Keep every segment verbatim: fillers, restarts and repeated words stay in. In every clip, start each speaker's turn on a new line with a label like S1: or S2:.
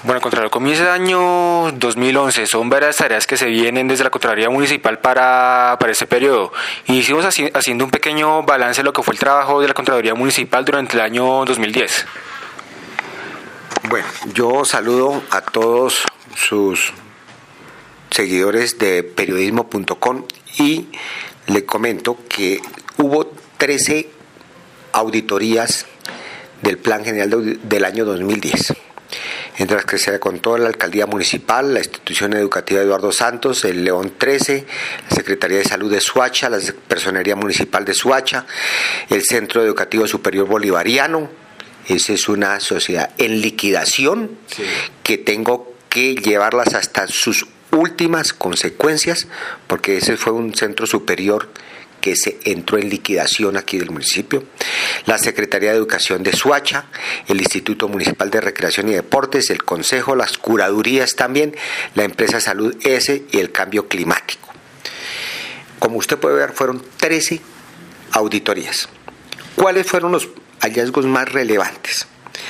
S1: Bueno, Contralor, comienza el año dos mil once, son varias tareas que se vienen desde la Contraloría Municipal para, para este periodo. Y hicimos así, haciendo un pequeño balance de lo que fue el trabajo de la Contraloría Municipal durante el año dos mil diez.
S2: Bueno, yo saludo a todos sus seguidores de periodismo punto com y le comento que hubo trece auditorías del Plan General del año dos mil diez. Entre las que se contó la Alcaldía Municipal, la Institución Educativa Eduardo Santos, el León trece, la Secretaría de Salud de Soacha, la Personería Municipal de Soacha, el Centro Educativo Superior Bolivariano. Esa es una sociedad en liquidación, sí, que tengo que llevarlas hasta sus últimas consecuencias, porque ese fue un centro superior que se entró en liquidación aquí del municipio, la Secretaría de Educación de Soacha, el Instituto Municipal de Recreación y Deportes, el Consejo, las curadurías también, la empresa Salud S y el Cambio Climático. Como usted puede ver, fueron trece auditorías. ¿Cuáles fueron los hallazgos más relevantes?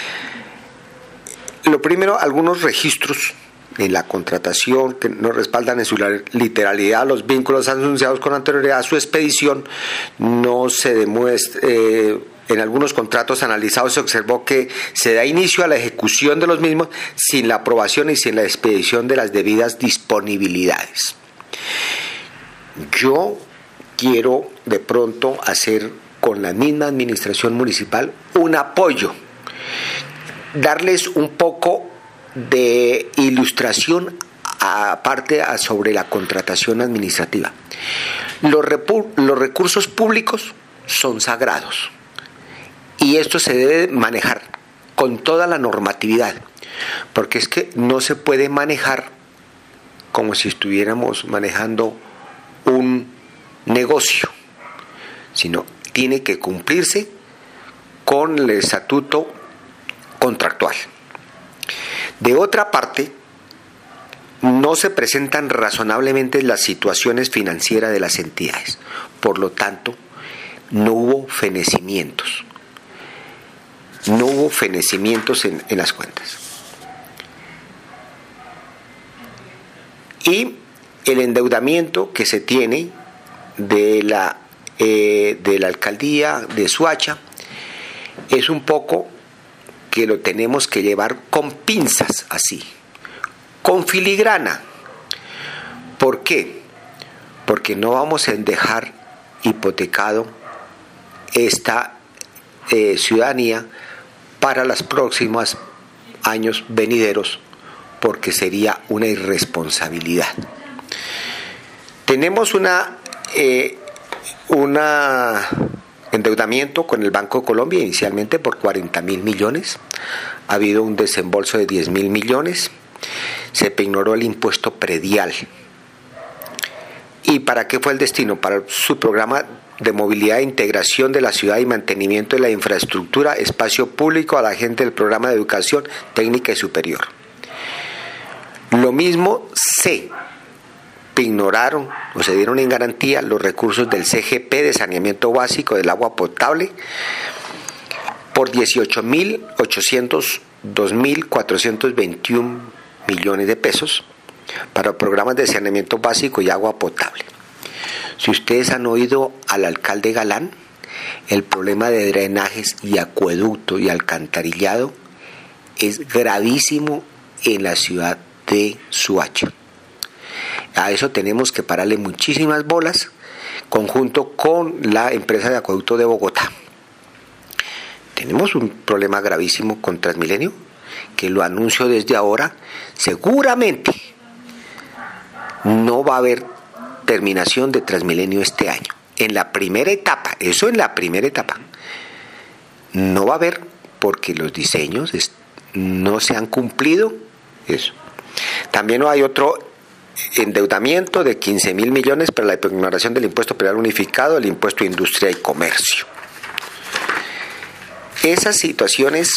S2: Lo primero, algunos registros en la contratación que no respaldan en su literalidad los vínculos anunciados con anterioridad a su expedición. No se demuestra, eh, en algunos contratos analizados se observó que se da inicio a la ejecución de los mismos sin la aprobación y sin la expedición de las debidas disponibilidades. Yo quiero de pronto hacer con la misma administración municipal un apoyo, darles un poco de ilustración aparte a sobre la contratación administrativa. Los, repu- los recursos públicos son sagrados y esto se debe manejar con toda la normatividad, porque es que no se puede manejar como si estuviéramos manejando un negocio, sino tiene que cumplirse con el estatuto contractual. De otra parte, no se presentan razonablemente las situaciones financieras de las entidades. Por lo tanto, no hubo fenecimientos. No hubo fenecimientos en, en las cuentas. Y el endeudamiento que se tiene de la, eh, de la alcaldía de Soacha es un poco que lo tenemos que llevar con pinzas, así, con filigrana. ¿Por qué? Porque no vamos a dejar hipotecado esta eh, ciudadanía para los próximos años venideros, porque sería una irresponsabilidad. Tenemos una eh, una endeudamiento con el Banco de Colombia inicialmente por cuarenta mil millones, ha habido un desembolso de diez mil millones, se pignoró el impuesto predial. ¿Y para qué fue el destino? Para su programa de movilidad e integración de la ciudad y mantenimiento de la infraestructura, espacio público a la gente del programa de educación técnica y superior. Lo mismo se ignoraron o se dieron en garantía los recursos del C G P de saneamiento básico del agua potable por dieciocho mil ochocientos dos mil cuatrocientos veintiuno millones de pesos para programas de saneamiento básico y agua potable. Si ustedes han oído al alcalde Galán, el problema de drenajes y acueducto y alcantarillado es gravísimo en la ciudad de Soacha. A eso tenemos que pararle muchísimas bolas, conjunto con la empresa de acueducto de Bogotá. Tenemos un problema gravísimo con Transmilenio, que lo anuncio desde ahora, seguramente no va a haber terminación de Transmilenio este año. En la primera etapa, eso en la primera etapa, no va a haber porque los diseños no se han cumplido. Eso. También hay otro endeudamiento de quince mil millones para la ignoración del impuesto predial unificado, el impuesto de industria y comercio. Esas situaciones,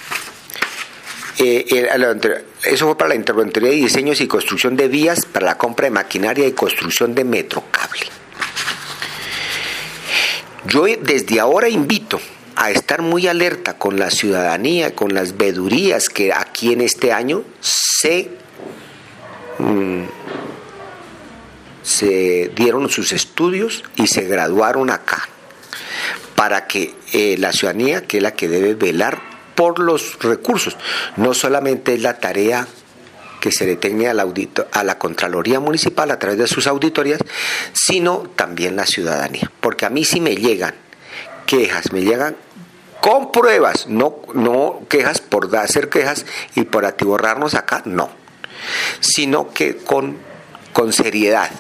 S2: eh, eh, eso fue para la interventoría de diseños y construcción de vías, para la compra de maquinaria y construcción de metrocable. Yo desde ahora invito a estar muy alerta con la ciudadanía, con las vedurías que aquí en este año se, mmm, se dieron sus estudios y se graduaron acá, para que eh, la ciudadanía, que es la que debe velar por los recursos, no solamente es la tarea que se le tenga al audito, a la Contraloría Municipal a través de sus auditorías, sino también la ciudadanía. Porque a mí sí me llegan quejas, me llegan con pruebas, no, no quejas por hacer quejas y por atiborrarnos acá, no, sino que con, con seriedad.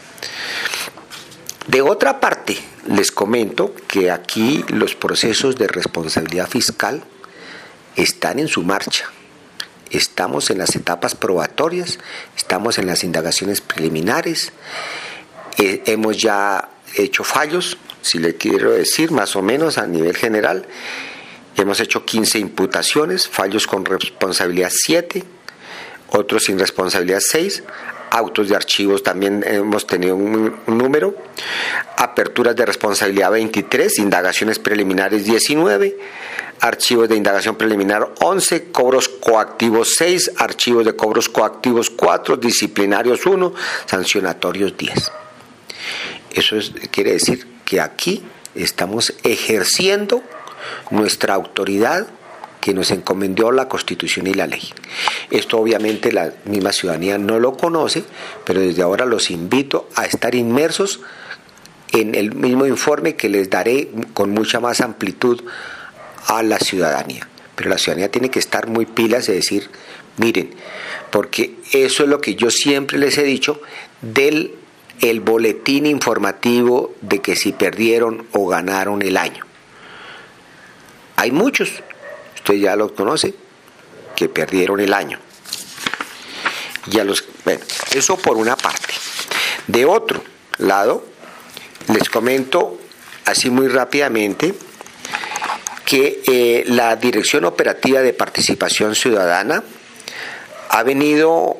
S2: De otra parte, les comento que aquí los procesos de responsabilidad fiscal están en su marcha. Estamos en las etapas probatorias, estamos en las indagaciones preliminares, eh, hemos ya hecho fallos, si le quiero decir, más o menos a nivel general. Hemos hecho quince imputaciones, fallos con responsabilidad siete, otros sin responsabilidad seis, autos de archivos también hemos tenido un, un número, aperturas de responsabilidad veintitrés, indagaciones preliminares diecinueve, archivos de indagación preliminar once, cobros coactivos seis, archivos de cobros coactivos cuatro, disciplinarios uno, sancionatorios diez. Eso es, quiere decir que aquí estamos ejerciendo nuestra autoridad que nos encomendó la Constitución y la ley. Esto obviamente la misma ciudadanía no lo conoce, pero desde ahora los invito a estar inmersos en el mismo informe que les daré con mucha más amplitud a la ciudadanía. Pero la ciudadanía tiene que estar muy pilas de decir, miren, porque eso es lo que yo siempre les he dicho del el boletín informativo de que si perdieron o ganaron el año. Hay muchos, usted ya los conoce, que perdieron el año. Ya los, bueno, eso por una parte. De otro lado, les comento así muy rápidamente que eh, la Dirección Operativa de Participación Ciudadana ha venido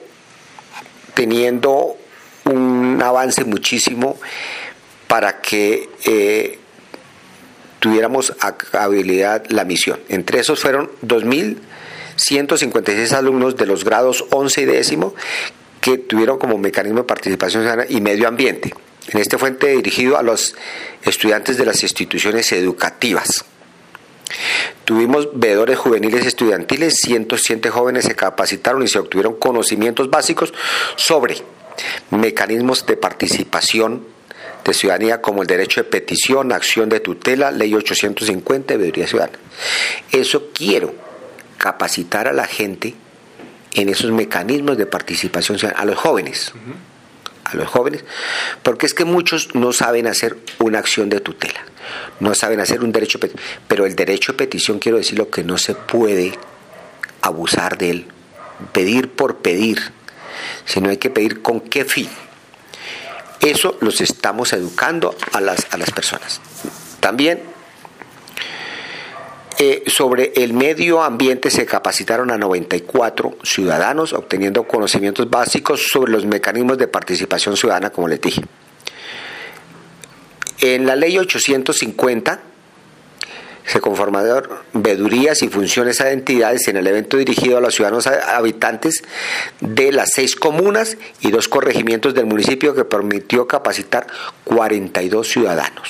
S2: teniendo un avance muchísimo para que eh, tuviéramos a habilidad la misión. Entre esos fueron dos mil ciento cincuenta y seis alumnos de los grados once y décimo que tuvieron como mecanismo de participación ciudadana y medio ambiente. En este fue dirigido a los estudiantes de las instituciones educativas. Tuvimos veedores juveniles estudiantiles, ciento siete jóvenes se capacitaron y se obtuvieron conocimientos básicos sobre mecanismos de participación de ciudadanía como el derecho de petición, acción de tutela, ley ochocientos cincuenta y veeduría ciudadana. Eso quiero, capacitar a la gente en esos mecanismos de participación ciudadana, a los jóvenes, uh-huh. a los jóvenes, porque es que muchos no saben hacer una acción de tutela, no saben hacer un derecho de petición, pero el derecho de petición, quiero decir lo que no se puede abusar de él, pedir por pedir, sino hay que pedir con qué fin. Eso los estamos educando a las, a las personas. También eh, sobre el medio ambiente se capacitaron a noventa y cuatro ciudadanos, obteniendo conocimientos básicos sobre los mecanismos de participación ciudadana, como les dije. En la ley ochocientos cincuenta se conformaron veedurías y funciones a entidades en el evento dirigido a los ciudadanos habitantes de las seis comunas y dos corregimientos del municipio, que permitió capacitar cuarenta y dos ciudadanos.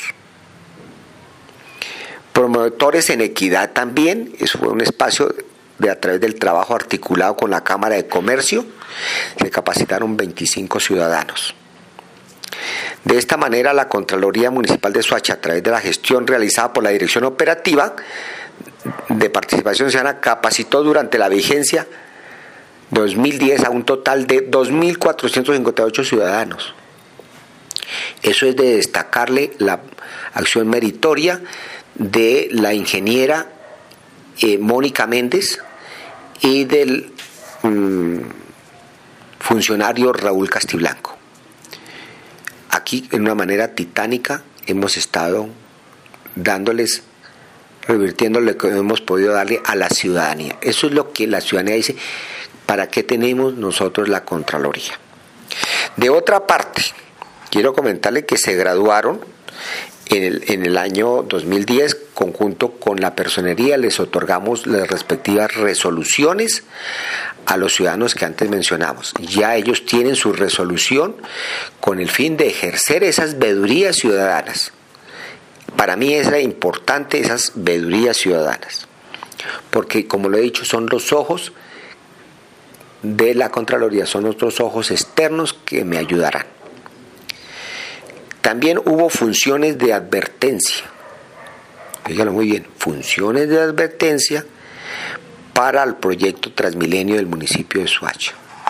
S2: Promotores en equidad también, eso fue un espacio de a través del trabajo articulado con la Cámara de Comercio, se capacitaron veinticinco ciudadanos. De esta manera, la Contraloría Municipal de Soacha, a través de la gestión realizada por la Dirección Operativa de Participación Ciudadana, capacitó durante la vigencia dos mil diez a un total de dos mil cuatrocientos cincuenta y ocho ciudadanos. Eso es de destacarle la acción meritoria de la ingeniera eh, Mónica Méndez y del mmm, funcionario Raúl Castiblanco. Aquí, en una manera titánica, hemos estado dándoles, revirtiendo lo que hemos podido darle a la ciudadanía. Eso es lo que la ciudadanía dice, ¿para qué tenemos nosotros la Contraloría? De otra parte, quiero comentarle que se graduaron En el, en el año dos mil diez, conjunto con la personería, les otorgamos las respectivas resoluciones a los ciudadanos que antes mencionamos. Ya ellos tienen su resolución con el fin de ejercer esas veedurías ciudadanas. Para mí es importante esas veedurías ciudadanas, porque como lo he dicho, son los ojos de la Contraloría, son otros ojos externos que me ayudarán. También hubo funciones de advertencia, fíjalo muy bien, funciones de advertencia para el proyecto Transmilenio del municipio de Soacha.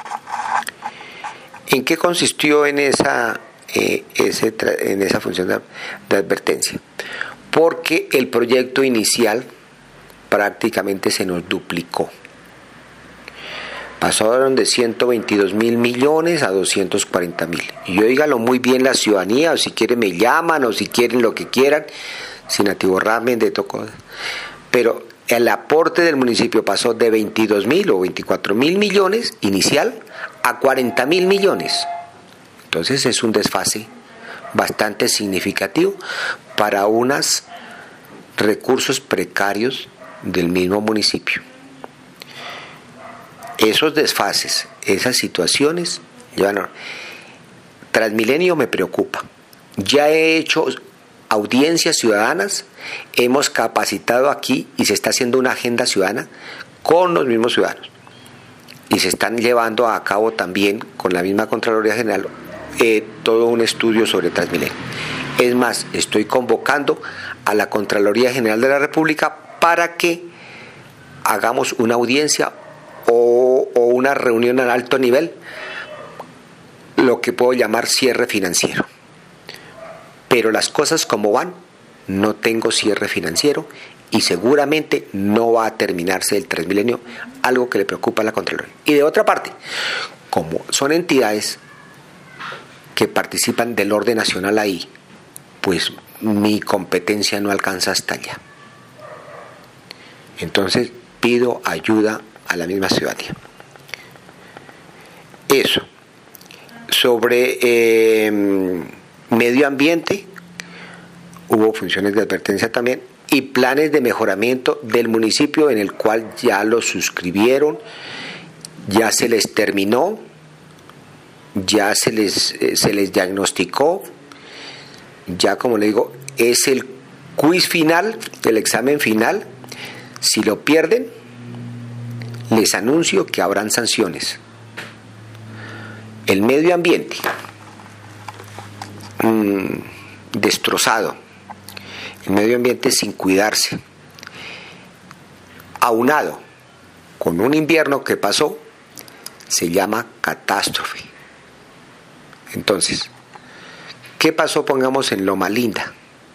S2: ¿En qué consistió en esa, eh, ese, en esa función de, de advertencia? Porque el proyecto inicial prácticamente se nos duplicó. Pasaron de ciento veintidós mil millones a doscientos cuarenta mil. Y óigalo muy bien la ciudadanía, o si quieren me llaman, o si quieren lo que quieran, sin atiborrarme de todo. Pero el aporte del municipio pasó de veintidós mil o veinticuatro mil millones inicial a cuarenta mil millones. Entonces es un desfase bastante significativo para unos recursos precarios del mismo municipio. Esos desfases, esas situaciones, llevan. Transmilenio me preocupa. Ya he hecho audiencias ciudadanas, hemos capacitado aquí y se está haciendo una agenda ciudadana con los mismos ciudadanos. Y se están llevando a cabo también con la misma Contraloría General eh, todo un estudio sobre Transmilenio. Es más, estoy convocando a la Contraloría General de la República para que hagamos una audiencia o, o una reunión al alto nivel, lo que puedo llamar cierre financiero. Pero las cosas como van, no tengo cierre financiero y seguramente no va a terminarse el Transmilenio, algo que le preocupa a la Contraloría. Y de otra parte, como son entidades que participan del orden nacional ahí, pues mi competencia no alcanza hasta allá. Entonces pido ayuda a la misma ciudadanía. Eso. Sobre eh, medio ambiente, hubo funciones de advertencia también y planes de mejoramiento del municipio en el cual ya lo suscribieron, ya se les terminó, ya se les, eh, se les diagnosticó, ya como le digo, es el quiz final, el examen final. Si lo pierden, les anuncio que habrán sanciones. El medio ambiente mmm, destrozado, el medio ambiente sin cuidarse, aunado con un invierno que pasó, se llama catástrofe. Entonces, ¿qué pasó? Pongamos en Loma Linda.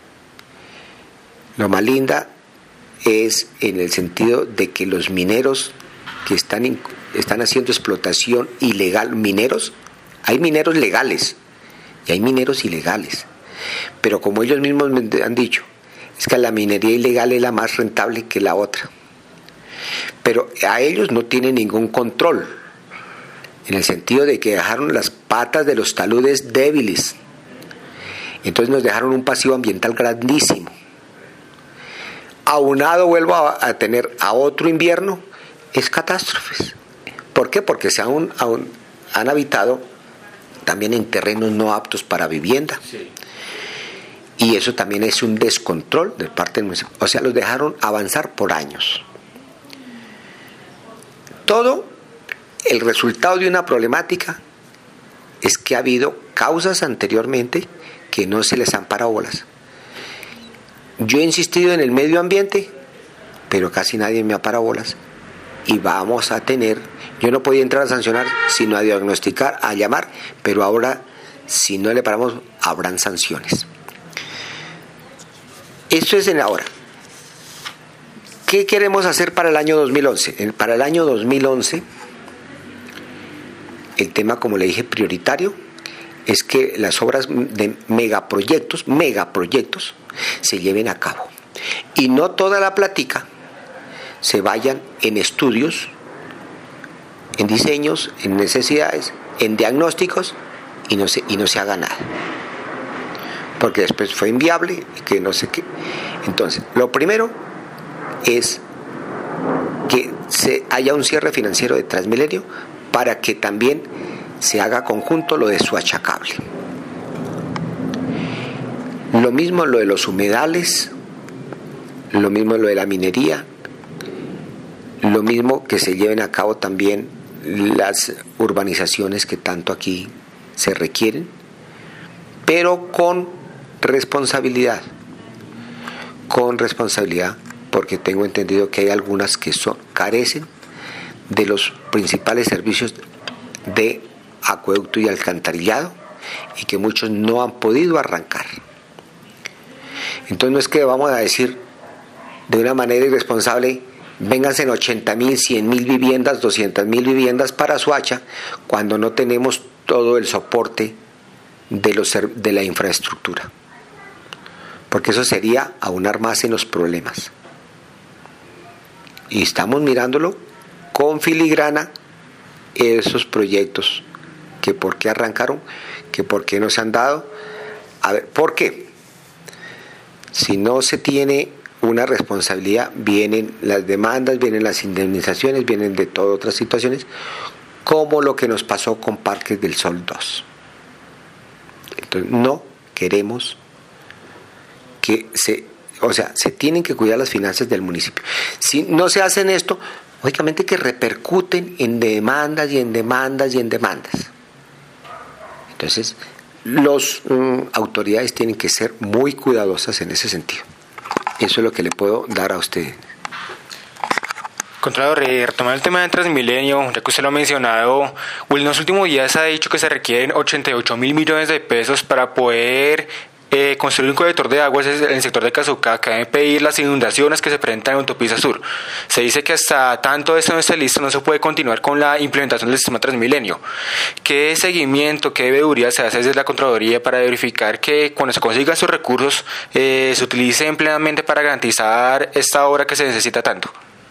S2: Loma Linda es en el sentido de que los mineros que están, están haciendo explotación ilegal, mineros, hay mineros legales y hay mineros ilegales, pero como ellos mismos me han dicho, es que la minería ilegal es la más rentable que la otra, pero a ellos no tienen ningún control, en el sentido de que dejaron las patas de los taludes débiles, entonces nos dejaron un pasivo ambiental grandísimo. Aunado vuelvo a, a tener a otro invierno, es catástrofes. ¿Por qué? Porque se han, aún, han habitado también en terrenos no aptos para vivienda. Sí. Y eso también es un descontrol de parte del municipio. O sea, los dejaron avanzar por años. Todo el resultado de una problemática es que ha habido causas anteriormente que no se les han parado bolas. Yo he insistido en el medio ambiente, pero casi nadie me ha parado bolas. Y vamos a tener, yo no podía entrar a sancionar, sino a diagnosticar, a llamar, pero ahora, si no le paramos, habrán sanciones. Esto es en ahora. ¿Qué queremos hacer para el año dos mil once? Para el año dos mil once, el tema, como le dije, prioritario, es que las obras de megaproyectos, megaproyectos, se lleven a cabo. Y no toda la plática se vayan en estudios, en diseños, en necesidades, en diagnósticos y no se, y no se haga nada. porque después fue inviable y que no sé qué. Entonces, lo primero es que se haya un cierre financiero de Transmilenio para que también se haga conjunto lo de Soacha Cable. Lo mismo lo de los humedales, lo mismo lo de la minería, lo mismo que se lleven a cabo también las urbanizaciones que tanto aquí se requieren, pero con responsabilidad, con responsabilidad, porque tengo entendido que hay algunas que son, carecen de los principales servicios de acueducto y alcantarillado y que muchos no han podido arrancar. Entonces no es que vamos a decir de una manera irresponsable, vénganse en ochenta mil, cien mil viviendas, doscientas mil viviendas para Soacha, cuando no tenemos todo el soporte de, los, de la infraestructura. Porque eso sería aunar más en los problemas. Y estamos mirándolo con filigrana esos proyectos, que por qué arrancaron, que por qué no se han dado. A ver, ¿por qué? Si no se tiene una responsabilidad, vienen las demandas, vienen las indemnizaciones, vienen de todas otras situaciones, como lo que nos pasó con Parques del Sol dos. Entonces, no queremos que se, o sea, se tienen que cuidar las finanzas del municipio. Si no se hacen esto, lógicamente que repercuten en demandas y en demandas y en demandas. Entonces, las um, autoridades tienen que ser muy cuidadosas en ese sentido. Eso es lo que le puedo dar a usted.
S1: Contralor, eh, retomando el tema de Transmilenio, ya que usted lo ha mencionado, en los últimos días ha dicho que se requieren ochenta y ocho mil millones de pesos para poder eh, construir un colector de aguas en el sector de Cazucá, que deben pedir las inundaciones que se presentan en Autopista Sur. Se dice que hasta tanto esto no esté listo no se puede continuar con la implementación del sistema Transmilenio. ¿Qué seguimiento, qué debeduría se hace desde la Contraloría para verificar que cuando se consigan sus recursos eh, se utilicen plenamente para garantizar esta obra que se necesita tanto?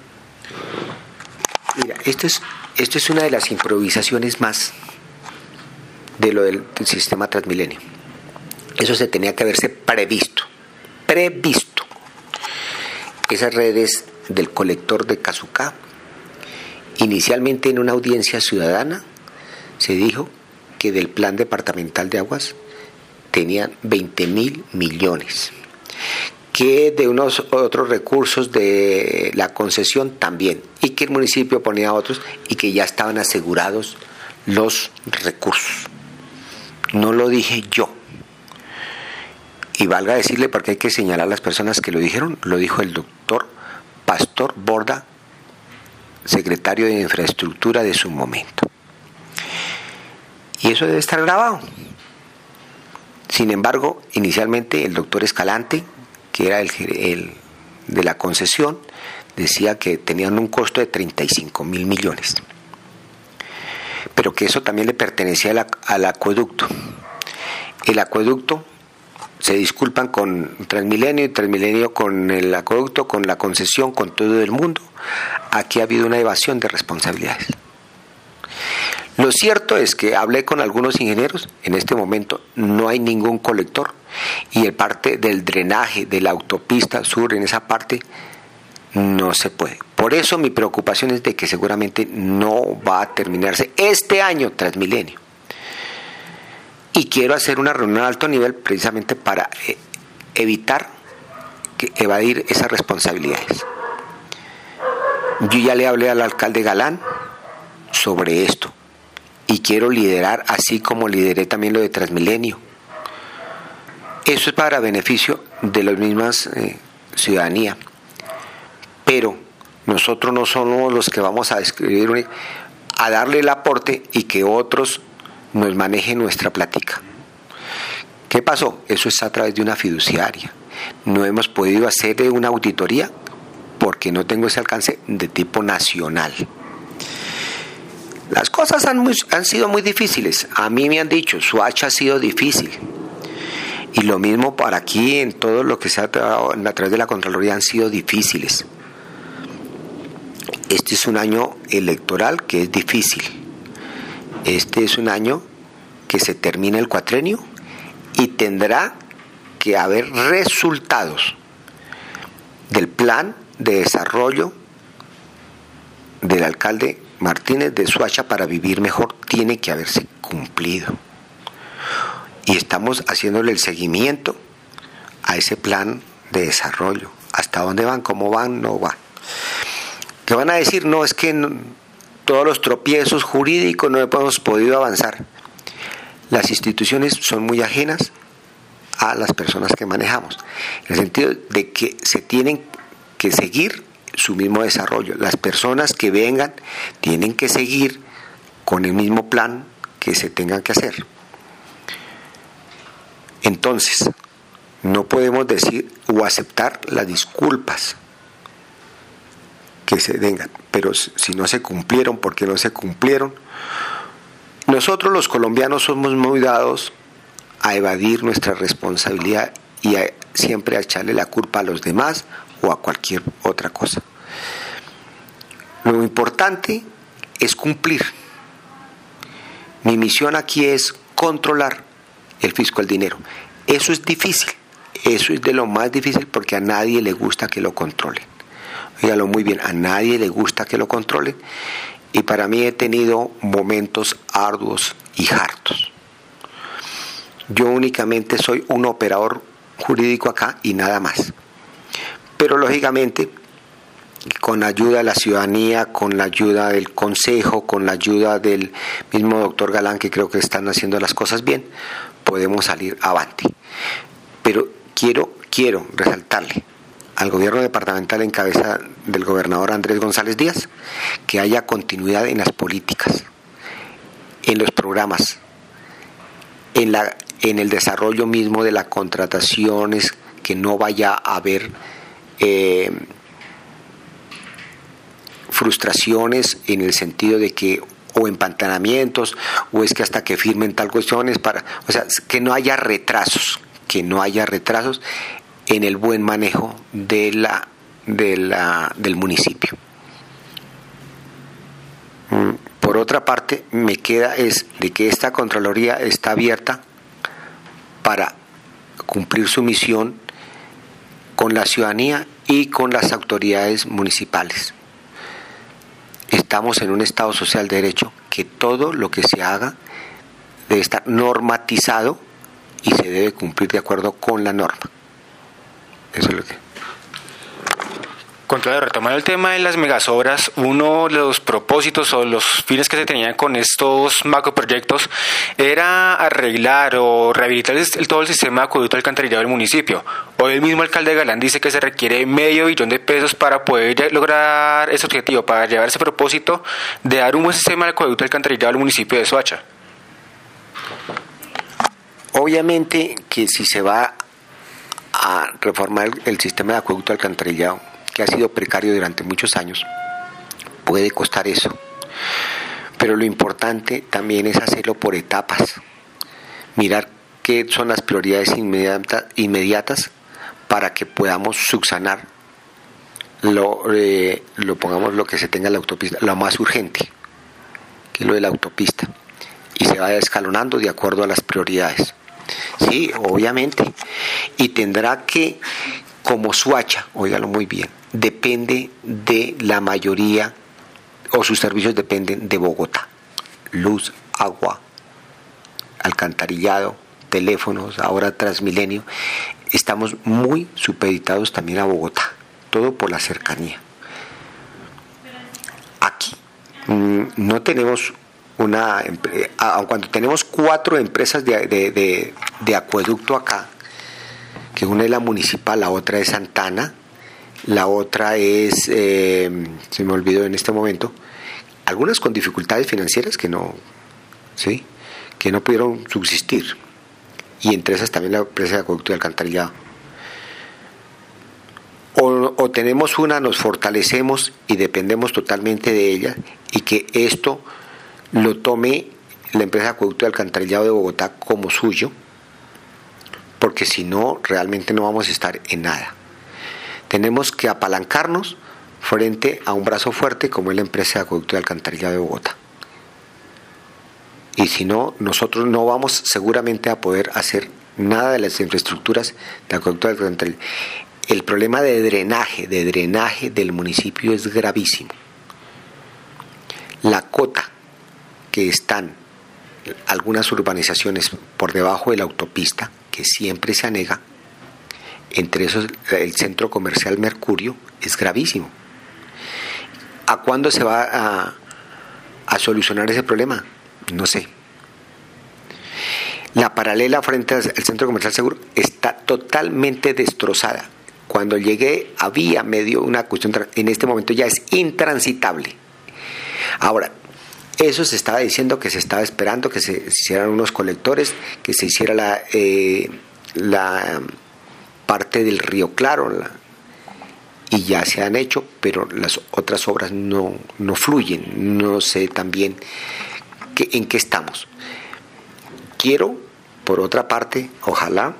S2: Mira, esto es, esto es una de las improvisaciones más de lo del, del sistema Transmilenio. Eso se tenía que haberse previsto, previsto. Esas redes del colector de Cazucá, inicialmente en una audiencia ciudadana, se dijo que del plan departamental de aguas tenían veinte mil millones, que de unos otros recursos de la concesión también, y que el municipio ponía otros y que ya estaban asegurados los recursos. No lo dije yo. Y valga decirle, porque hay que señalar a las personas que lo dijeron, lo dijo el doctor Pastor Borda, secretario de Infraestructura de su momento. Y eso debe estar grabado. Sin embargo, inicialmente el doctor Escalante, que era el, el de la concesión, decía que tenían un costo de treinta y cinco mil millones. Pero que eso también le pertenecía a la, al acueducto. El acueducto, se disculpan con Transmilenio y Transmilenio con el acueducto, con la concesión, con todo el mundo. Aquí ha habido una evasión de responsabilidades. Lo cierto es que hablé con algunos ingenieros, en este momento no hay ningún colector y el parte del drenaje de la autopista sur en esa parte no se puede. Por eso mi preocupación es de que seguramente no va a terminarse este año Transmilenio. Y quiero hacer una reunión a alto nivel precisamente para eh, evitar que evadir esas responsabilidades. Yo ya le hablé al alcalde Galán sobre esto y quiero liderar así como lideré también lo de Transmilenio. Eso es para beneficio de la misma eh, ciudadanía. Pero nosotros no somos los que vamos a escribir, a darle el aporte y que otros nos maneje nuestra plática. ¿Qué pasó? Eso es a través de una fiduciaria. No hemos podido hacer una auditoría porque no tengo ese alcance de tipo nacional. Las cosas han, muy, han sido muy difíciles. A mí me han dicho, Soacha ha sido difícil. Y lo mismo para aquí, en todo lo que se ha trabajado a través de la Contraloría, han sido difíciles. Este es un año electoral que es difícil. Este es un año que se termina el cuatrenio y tendrá que haber resultados del plan de desarrollo del alcalde Martínez de Soacha para vivir mejor, tiene que haberse cumplido. Y estamos haciéndole el seguimiento a ese plan de desarrollo. ¿Hasta dónde van? ¿Cómo van? No van. ¿Qué van a decir? No, es que no, todos los tropiezos jurídicos no hemos podido avanzar. Las instituciones son muy ajenas a las personas que manejamos, en el sentido de que se tienen que seguir su mismo desarrollo. Las personas que vengan tienen que seguir con el mismo plan que se tengan que hacer. Entonces, no podemos decir o aceptar las disculpas que se vengan, pero si no se cumplieron, ¿por qué no se cumplieron? Nosotros los colombianos somos muy dados a evadir nuestra responsabilidad y a, siempre a echarle la culpa a los demás o a cualquier otra cosa. Lo importante es cumplir. Mi misión aquí es controlar el fisco del dinero. Eso es difícil, eso es de lo más difícil porque a nadie le gusta que lo controlen. Óigalo muy bien, a nadie le gusta que lo controlen y para mí he tenido momentos arduos y hartos. Yo únicamente soy un operador jurídico acá y nada más. Pero lógicamente, con la ayuda de la ciudadanía, con la ayuda del consejo, con la ayuda del mismo doctor Galán, que creo que están haciendo las cosas bien, podemos salir avante. Pero quiero, quiero resaltarle al gobierno departamental en cabeza del gobernador Andrés González Díaz que haya continuidad en las políticas, en los programas, en la en el desarrollo mismo de las contrataciones, que no vaya a haber eh, frustraciones en el sentido de que o empantanamientos o es que hasta que firmen tal cuestiones para, o sea, que no haya retrasos, que no haya retrasos en el buen manejo de la, de la del municipio. Por otra parte, me queda es de que esta Contraloría está abierta para cumplir su misión con la ciudadanía y con las autoridades municipales. Estamos en un Estado social de derecho que todo lo que se haga debe estar normatizado y se debe cumplir de acuerdo con la norma. Eso es lo que...
S1: Contralor, retomando el tema de las megasobras, uno de los propósitos o los fines que se tenían con estos macroproyectos era arreglar o rehabilitar el, todo el sistema de acueducto alcantarillado del municipio. Hoy el mismo alcalde Galán dice que se requiere medio billón de pesos para poder lograr ese objetivo, para llevar ese propósito de dar un buen sistema de acueducto alcantarillado al municipio de Soacha.
S2: Obviamente que si se va a reformar el sistema de acueducto alcantarillado, que ha sido precario durante muchos años, puede costar eso. Pero lo importante también es hacerlo por etapas. Mirar qué son las prioridades inmediata, inmediatas para que podamos subsanar lo, eh, lo pongamos lo que se tenga en la autopista, lo más urgente, que es lo de la autopista, y se vaya escalonando de acuerdo a las prioridades. Sí, obviamente, y tendrá que, como Soacha, óigalo muy bien, depende de la mayoría, o sus servicios dependen de Bogotá. Luz, agua, alcantarillado, teléfonos, ahora Transmilenio. Estamos muy supeditados también a Bogotá, todo por la cercanía. Aquí mmm, no tenemos una, aun cuando tenemos cuatro empresas de, de, de, de acueducto acá, que una es la municipal, la otra es Santana, la otra es, eh, se me olvidó en este momento, algunas con dificultades financieras que no, ¿sí? que no pudieron subsistir, y entre esas también la empresa de acueducto y alcantarillado. O, o tenemos una, nos fortalecemos y dependemos totalmente de ella, y que esto lo tome la empresa de acueducto y alcantarillado de Bogotá como suyo, porque si no, realmente no vamos a estar en nada. Tenemos que apalancarnos frente a un brazo fuerte como es la empresa de acueducto y alcantarillado de Bogotá. Y si no, nosotros no vamos seguramente a poder hacer nada de las infraestructuras de acueducto del Alcantarillado. El problema de drenaje, de drenaje del municipio es gravísimo. La cota que están algunas urbanizaciones por debajo de la autopista, que siempre se anega, entre esos el centro comercial Mercurio, es gravísimo. ¿A cuándo se va a, a solucionar ese problema? No sé. La paralela frente al centro comercial Seguro está totalmente destrozada. Cuando llegué había medio una cuestión, en este momento ya es intransitable. Ahora, eso se estaba diciendo que se estaba esperando que se hicieran unos colectores, que se hiciera la, eh, la parte del Río Claro, la, y ya se han hecho, pero las otras obras no, no fluyen. No sé también que, en qué estamos. Quiero, por otra parte, ojalá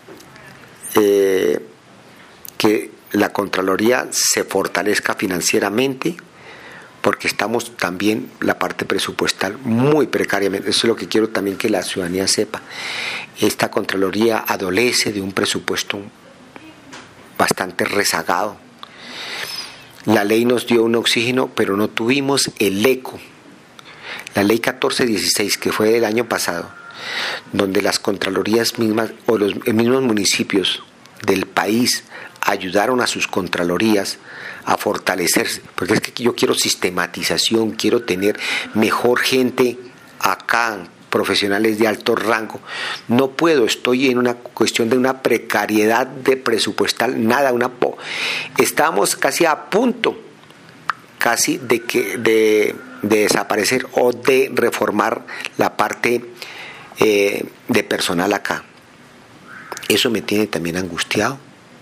S2: eh, que la Contraloría se fortalezca financieramente, porque estamos también la parte presupuestal muy precariamente. Eso es lo que quiero también que la ciudadanía sepa. Esta Contraloría adolece de un presupuesto bastante rezagado. La ley nos dio un oxígeno, pero no tuvimos el eco. La ley catorce dieciséis, que fue del año pasado, donde las contralorías mismas o los mismos municipios del país ayudaron a sus contralorías a fortalecerse, porque es que yo quiero sistematización, quiero tener mejor gente acá, profesionales de alto rango. No puedo, estoy en una cuestión de una precariedad de presupuestal, nada, una po estamos casi a punto casi de que de, de desaparecer o de reformar la parte eh, de personal acá. Eso me tiene también angustiado.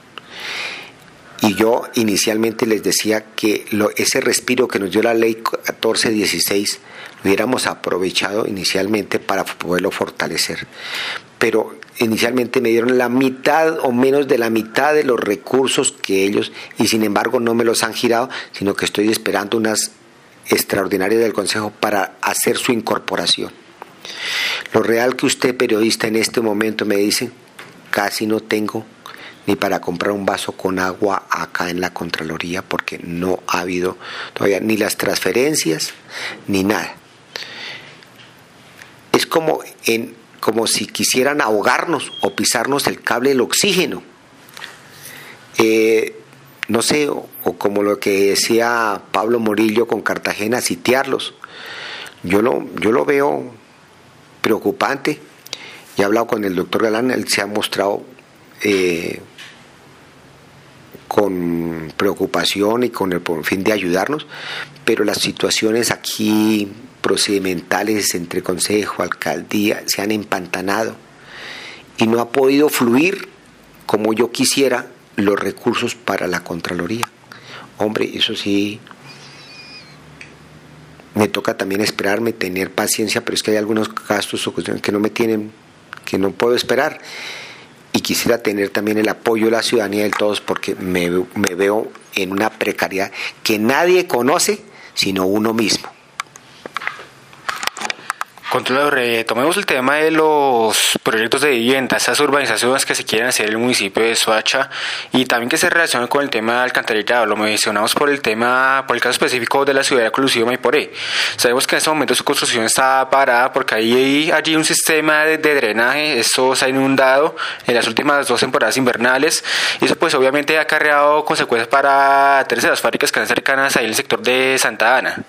S2: Y yo inicialmente les decía que lo, ese respiro que nos dio la ley catorce dieciséis lo hubiéramos aprovechado inicialmente para poderlo fortalecer. Pero inicialmente me dieron la mitad o menos de la mitad de los recursos que ellos, y sin embargo no me los han girado, sino que estoy esperando unas extraordinarias del Consejo para hacer su incorporación. Lo real que usted, periodista, en este momento me dice, casi no tengo ni para comprar un vaso con agua acá en la Contraloría, porque no ha habido todavía ni las transferencias ni nada. Es como, en, como si quisieran ahogarnos o pisarnos el cable del oxígeno. Eh, no sé, o, o como lo que decía Pablo Morillo con Cartagena, sitiarlos. Yo lo, yo lo veo preocupante. Ya he hablado con el doctor Galán, él se ha mostrado eh, con preocupación y con el fin de ayudarnos, pero las situaciones aquí procedimentales entre consejo, alcaldía, se han empantanado y no ha podido fluir como yo quisiera los recursos para la Contraloría. Hombre, eso sí, me toca también esperarme, tener paciencia, pero es que hay algunos gastos o cuestiones que no me tienen, que no puedo esperar. Y quisiera tener también el apoyo de la ciudadanía de todos, porque me, me veo en una precariedad que nadie conoce sino uno mismo.
S1: Contralor, retomemos el tema de los proyectos de vivienda, esas urbanizaciones que se quieren hacer en el municipio de Soacha, y también que se relacionan con el tema del alcantarillado. Lo mencionamos por el tema, por el caso específico de la ciudad exclusiva de Maiporé. Sabemos que en este momento su construcción está parada porque hay allí un sistema de, de drenaje. Esto se ha inundado en las últimas dos temporadas invernales, y eso pues obviamente ha acarreado consecuencias para tres de las fábricas que están cercanas ahí en el sector de Santa Ana.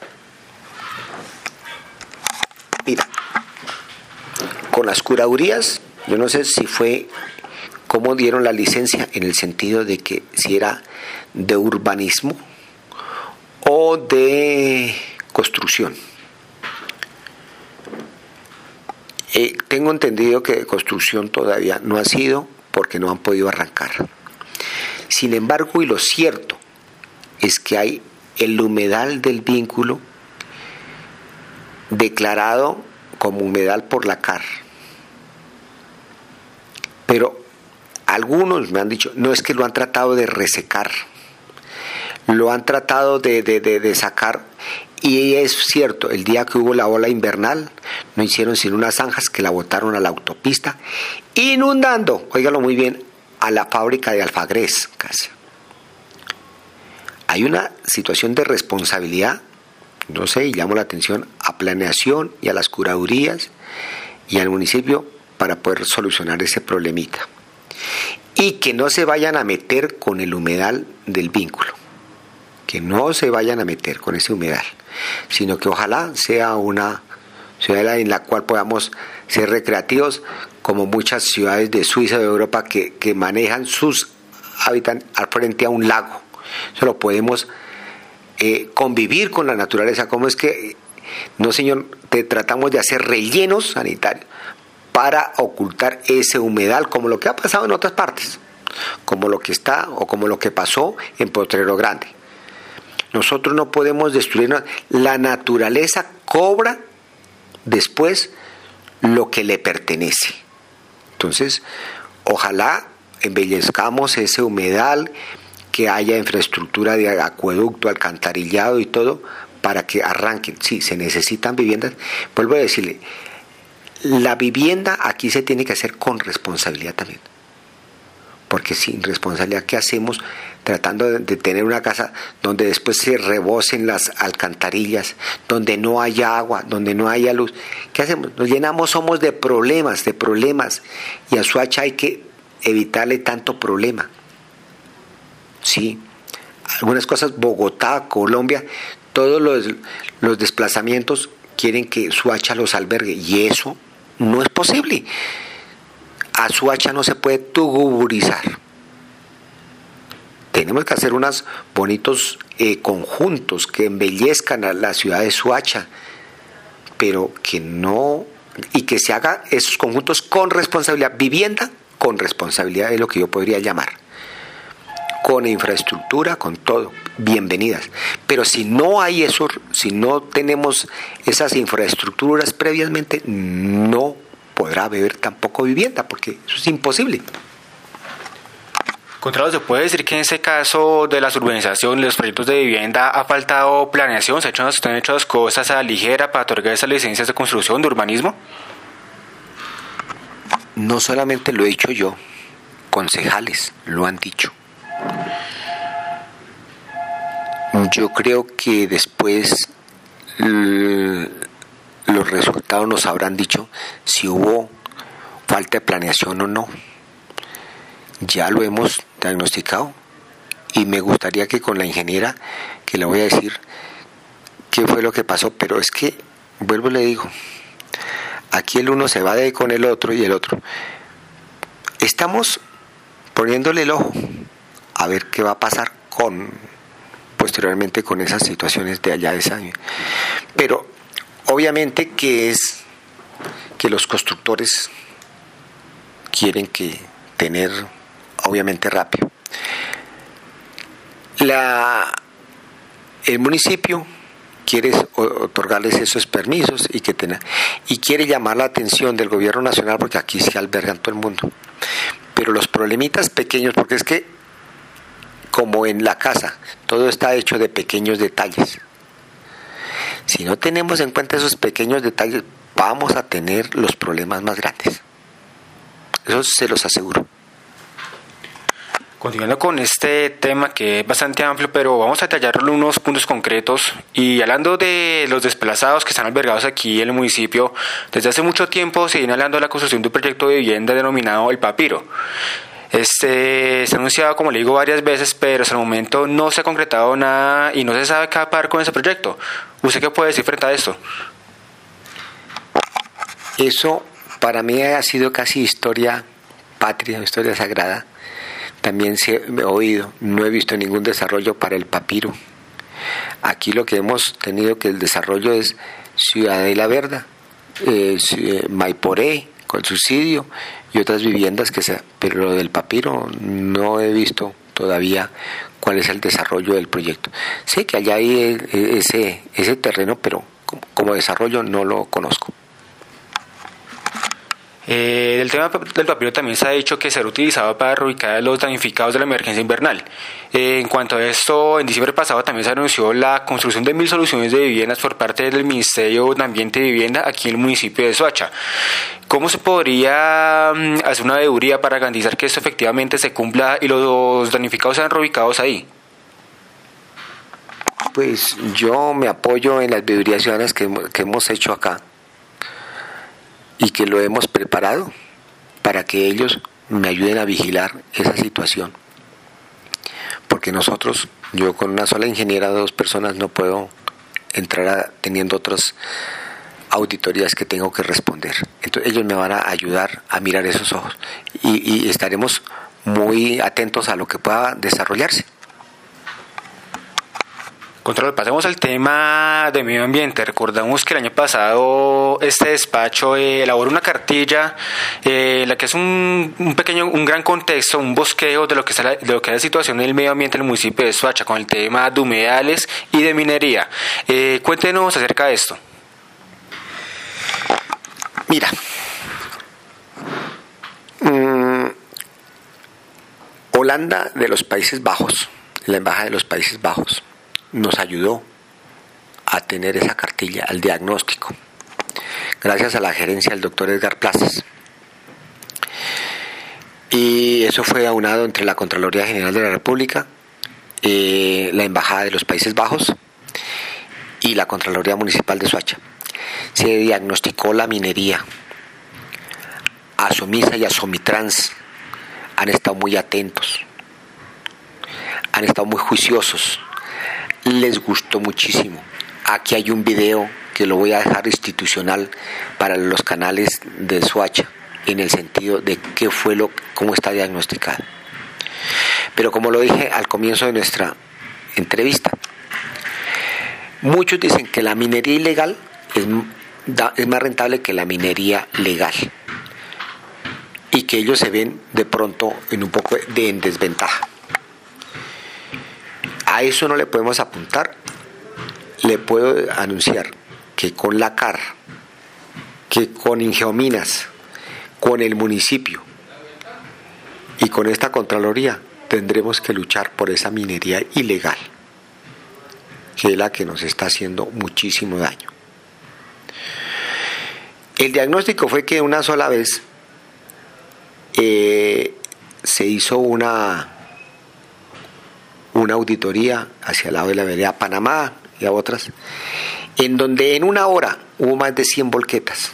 S2: Mira, con las curadurías, yo no sé si fue cómo dieron la licencia, en el sentido de que si era de urbanismo o de construcción. Eh, tengo entendido que de construcción todavía no ha sido, porque no han podido arrancar. Sin embargo, y lo cierto es que hay el humedal del vínculo declarado como humedal por la C A R. Pero algunos me han dicho, no, es que lo han tratado de resecar, lo han tratado de, de, de, de sacar, Y es cierto, el día que hubo la ola invernal, no hicieron sino unas zanjas que la botaron a la autopista, inundando, óigalo muy bien, a la fábrica de Alfagrés casi. Hay una situación de responsabilidad, no sé, y llamo la atención a planeación y a las curadurías y al municipio para poder solucionar ese problemita. Y que no se vayan a meter con el humedal del vínculo, que no se vayan a meter con ese humedal, sino que ojalá sea una ciudad en la cual podamos ser recreativos, como muchas ciudades de Suiza, de Europa, que, que manejan sus hábitats al frente a un lago. Eso lo podemos eh, convivir con la naturaleza. ¿Cómo es que, no señor, te tratamos de hacer rellenos sanitarios para ocultar ese humedal, como lo que ha pasado en otras partes, como lo que está o como lo que pasó en Potrero Grande? Nosotros no podemos destruir. La naturaleza cobra después lo que le pertenece. Entonces, ojalá embellezcamos ese humedal, que haya infraestructura de acueducto, alcantarillado y todo, para que arranquen. Sí, se necesitan viviendas. Vuelvo a decirle, la vivienda aquí se tiene que hacer con responsabilidad también. Porque sin responsabilidad, ¿qué hacemos tratando de tener una casa donde después se rebosen las alcantarillas, donde no haya agua, donde no haya luz? ¿Qué hacemos? Nos llenamos, somos de problemas, de problemas. Y a Soacha hay que evitarle tanto problema. Sí, algunas cosas, Bogotá, Colombia, todos los, los desplazamientos quieren que Soacha los albergue. Y eso no es posible. A Soacha no se puede tugurizar. Tenemos que hacer unos bonitos eh, conjuntos que embellezcan a la ciudad de Soacha, pero que no, y que se haga esos conjuntos con responsabilidad. Vivienda con responsabilidad es lo que yo podría llamar. Con infraestructura, con todo, bienvenidas. Pero si no hay eso, si no tenemos esas infraestructuras previamente, no podrá haber tampoco vivienda, porque eso es imposible.
S1: Contrario, ¿se puede decir que en ese caso de las urbanizaciones, los proyectos de vivienda, ha faltado planeación? ¿Se han hecho, se han hecho las cosas a la ligera para otorgar esas licencias de construcción, de urbanismo?
S2: No solamente lo he dicho yo, concejales lo han dicho. Yo creo que después l- los resultados nos habrán dicho si hubo falta de planeación o no. Ya lo hemos diagnosticado y me gustaría que con la ingeniera, que le voy a decir qué fue lo que pasó, pero es que, vuelvo y le digo, aquí el uno se va de con el otro y el otro. Estamos poniéndole el ojo a ver qué va a pasar con posteriormente con esas situaciones de allá de ese año. Pero obviamente que es que los constructores quieren que tener obviamente rápido. La el municipio quiere otorgarles esos permisos y que tenga, y quiere llamar la atención del gobierno nacional, porque aquí se albergan todo el mundo. Pero los problemitas pequeños, porque es que como en la casa, todo está hecho de pequeños detalles. Si no tenemos en cuenta esos pequeños detalles, vamos a tener los problemas más grandes. Eso se los aseguro.
S1: Continuando con este tema que es bastante amplio, pero vamos a detallar unos puntos concretos. Y hablando de los desplazados que están albergados aquí en el municipio, desde hace mucho tiempo se viene hablando de la construcción de un proyecto de vivienda denominado El Papiro. Este se ha anunciado, como le digo, varias veces, pero hasta el momento no se ha concretado nada y no se sabe qué va a pasar con ese proyecto. ¿Usted qué puede decir frente a esto?
S2: Eso para mí ha sido casi historia patria, historia sagrada. También se he oído, no he visto ningún desarrollo para El Papiro. Aquí lo que hemos tenido que el desarrollo es Ciudadela Verde, eh, Maiporé con subsidio y otras viviendas que se, pero lo del Papiro no he visto todavía cuál es el desarrollo del proyecto. Sé que allá hay ese ese terreno, pero como desarrollo no lo conozco.
S1: Eh, el tema del papiro también se ha dicho que será utilizado para reubicar a los damnificados de la emergencia invernal. Eh, en cuanto a esto, en diciembre pasado también se anunció la construcción de mil soluciones de viviendas por parte del Ministerio de Ambiente y Vivienda aquí en el municipio de Soacha. ¿Cómo se podría um, hacer una veeduría para garantizar que esto efectivamente se cumpla y los damnificados sean reubicados ahí?
S2: Pues yo me apoyo en las veedurías ciudadanas que, que hemos hecho acá y que lo hemos preparado para que ellos me ayuden a vigilar esa situación. Porque nosotros, yo con una sola ingeniera de dos personas no puedo entrar a, teniendo otras auditorías que tengo que responder. Entonces ellos me van a ayudar a mirar esos ojos y, y estaremos muy atentos a lo que pueda desarrollarse.
S1: Control, pasemos al tema de medio ambiente. Recordamos que el año pasado este despacho eh, elaboró una cartilla, eh, la que es un, un pequeño, un gran contexto, un bosqueo de lo que está la, de lo que es la situación del medio ambiente en el municipio de Soacha, con el tema de humedales y de minería. Eh, cuéntenos acerca de esto.
S2: Mira, mm, Holanda de los Países Bajos, la embajada de los Países Bajos, nos ayudó a tener esa cartilla, al diagnóstico, gracias a la gerencia del doctor Edgar Plazas. Y eso fue aunado entre la Contraloría General de la República, eh, la Embajada de los Países Bajos y la Contraloría Municipal de Soacha. Se diagnosticó la minería. Asomisa y Asomitrans han estado muy atentos, han estado muy juiciosos. Les gustó muchísimo. Aquí hay un video que lo voy a dejar institucional para los canales de Soacha, en el sentido de qué fue lo, cómo está diagnosticado. Pero como lo dije al comienzo de nuestra entrevista, muchos dicen que la minería ilegal es, es más rentable que la minería legal y que ellos se ven de pronto en un poco de en desventaja. A eso no le podemos apuntar. Le puedo anunciar que con la C A R, que con Ingeominas, con el municipio y con esta Contraloría tendremos que luchar por esa minería ilegal, que es la que nos está haciendo muchísimo daño. El diagnóstico fue que una sola vez eh, se hizo una una auditoría hacia el lado de la vereda Panamá y a otras, en donde en una hora hubo más de cien volquetas.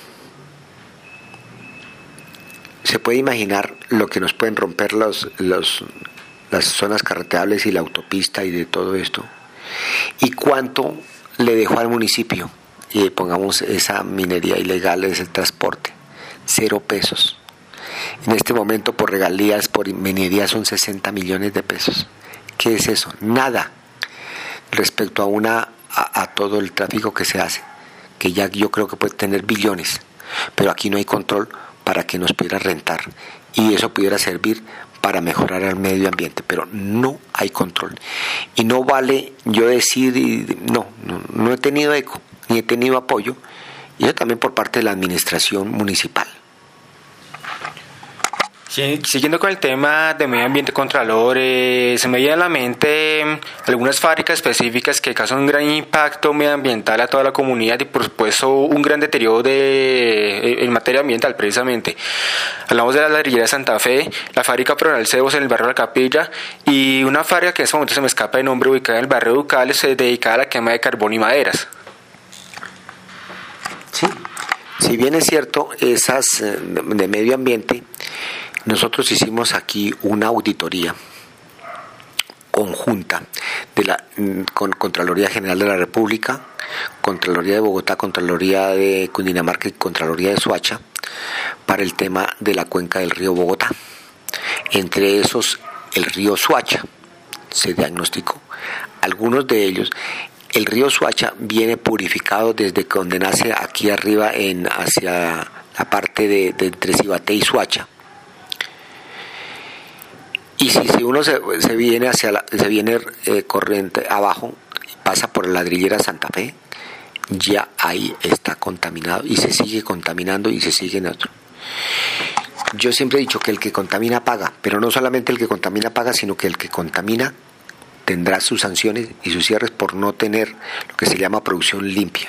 S2: Se puede imaginar lo que nos pueden romper los, los, las zonas carreteables y la autopista y de todo esto, y cuánto le dejó al municipio. Y pongamos esa minería ilegal, es el transporte, cero pesos. En este momento por regalías, por minería son sesenta millones de pesos. ¿Qué es eso? Nada respecto a una a, a todo el tráfico que se hace, que ya yo creo que puede tener billones, pero aquí no hay control para que nos pudiera rentar y eso pudiera servir para mejorar el medio ambiente, pero no hay control. Y no vale yo decir, no, no, no he tenido eco, ni he tenido apoyo, y eso también por parte de la administración municipal.
S1: Siguiendo con el tema de medio ambiente, Contralor, eh, se me viene a la mente algunas fábricas específicas que causan un gran impacto medioambiental a toda la comunidad y por supuesto un gran deterioro de, en materia ambiental precisamente. Hablamos de la ladrillera de Santa Fe, la fábrica Pronal Cebos en el barrio de La Capilla y una fábrica que en este momento se me escapa de nombre, ubicada en el barrio Ducales, dedicada a la quema de carbón y maderas.
S2: Sí, si bien es cierto, esas de medio ambiente, nosotros hicimos aquí una auditoría conjunta de la con Contraloría General de la República, Contraloría de Bogotá, Contraloría de Cundinamarca y Contraloría de Soacha para el tema de la cuenca del río Bogotá. Entre esos, el río Soacha se diagnosticó. Algunos de ellos, el río Soacha viene purificado desde donde nace aquí arriba en hacia la parte de, de entre Cibaté y Soacha. Y si, si uno se, se viene hacia la, se viene eh, corriente abajo, pasa por la ladrillera Santa Fe, ya ahí está contaminado y se sigue contaminando y se sigue en otro. Yo siempre he dicho que el que contamina paga, pero no solamente el que contamina paga, sino que el que contamina tendrá sus sanciones y sus cierres por no tener lo que se llama producción limpia.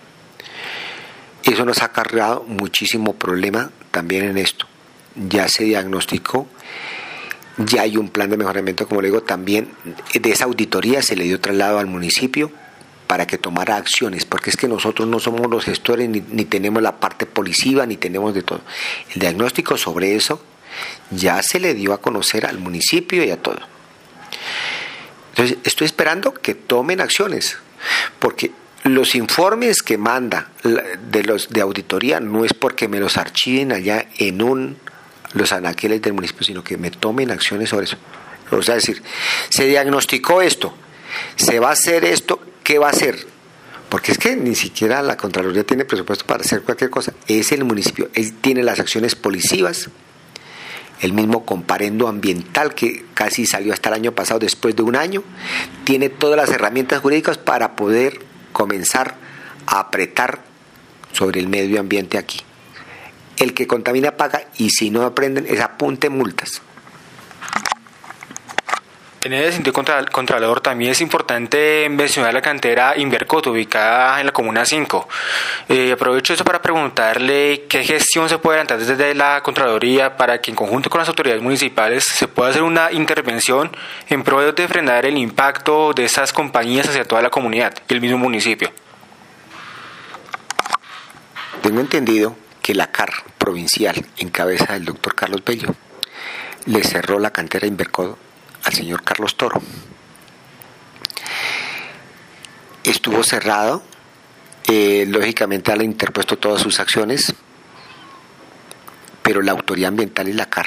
S2: Eso nos ha acarreado muchísimo problema también en esto. Ya se diagnosticó, ya hay un plan de mejoramiento, como le digo, también de esa auditoría se le dio traslado al municipio para que tomara acciones, porque es que nosotros no somos los gestores, ni, ni tenemos la parte policiva, ni tenemos de todo. El diagnóstico sobre eso ya se le dio a conocer al municipio y a todo. Entonces, estoy esperando que tomen acciones, porque los informes que manda de los de auditoría no es porque me los archiven allá en un los anaqueles del municipio, sino que me tomen acciones sobre eso. O sea, es decir, se diagnosticó esto, se va a hacer esto, ¿qué va a hacer? Porque es que ni siquiera la Contraloría tiene presupuesto para hacer cualquier cosa. Es el municipio, él tiene las acciones policivas, el mismo comparendo ambiental que casi salió hasta el año pasado, después de un año, tiene todas las herramientas jurídicas para poder comenzar a apretar sobre el medio ambiente aquí. El que contamina paga, y si no aprenden es apunte multas.
S1: En ese sentido, contra, Contralor, también es importante mencionar la cantera Invercoto, ubicada en la Comuna cinco. Eh, aprovecho eso para preguntarle qué gestión se puede adelantar desde la Contraloría para que en conjunto con las autoridades municipales se pueda hacer una intervención en pro de frenar el impacto de esas compañías hacia toda la comunidad y el mismo municipio.
S2: Tengo entendido que la C A R provincial, en cabeza del doctor Carlos Bello, le cerró la cantera Invercoto al señor Carlos Toro. Estuvo cerrado, eh, lógicamente le ha interpuesto todas sus acciones, pero la autoridad ambiental es la C A R.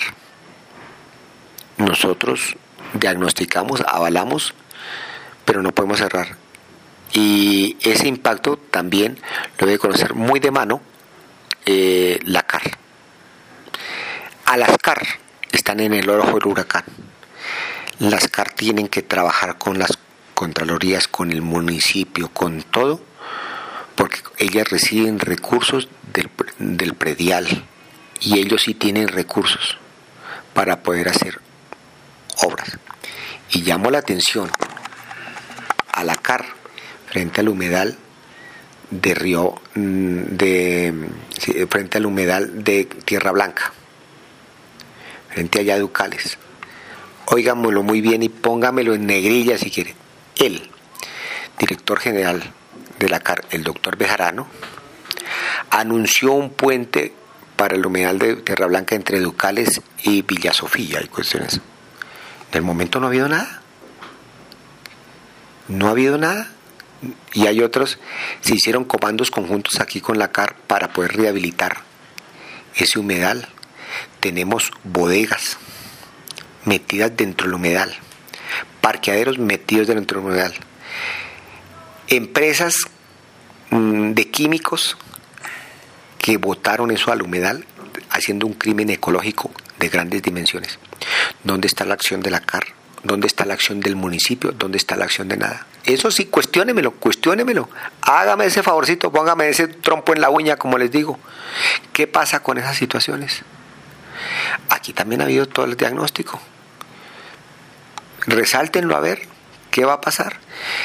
S2: Nosotros diagnosticamos, avalamos, pero no podemos cerrar. Y ese impacto también lo debe conocer muy de mano eh, la C A R. A las C A R están en el ojo del huracán. Las C A R tienen que trabajar con las contralorías, con el municipio, con todo, porque ellas reciben recursos del, del predial y ellos sí tienen recursos para poder hacer obras. Y llamo la atención a la C A R frente al humedal de Río, de, frente al humedal de Tierra Blanca, frente allá a Ducales. Óigamelo muy bien y póngamelo en negrilla si quiere. El director general de la C A R, el doctor Bejarano, anunció un puente para el humedal de Tierra Blanca entre Ducales y Villa Sofía y cuestiones. En el momento no ha habido nada. No ha habido nada. Y hay otros, se hicieron comandos conjuntos aquí con la C A R para poder rehabilitar ese humedal. Tenemos bodegas metidas dentro del humedal, parqueaderos metidos dentro del humedal, empresas mmm, de químicos que botaron eso al humedal, haciendo un crimen ecológico de grandes dimensiones. ¿Dónde está la acción de la C A R? ¿Dónde está la acción del municipio? ¿Dónde está la acción de nada? Eso sí, cuestiónemelo, cuestiónemelo. Hágame ese favorcito, póngame ese trompo en la uña, como les digo. ¿Qué pasa con esas situaciones? Aquí también ha habido todo el diagnóstico. Resáltenlo a ver qué va a pasar.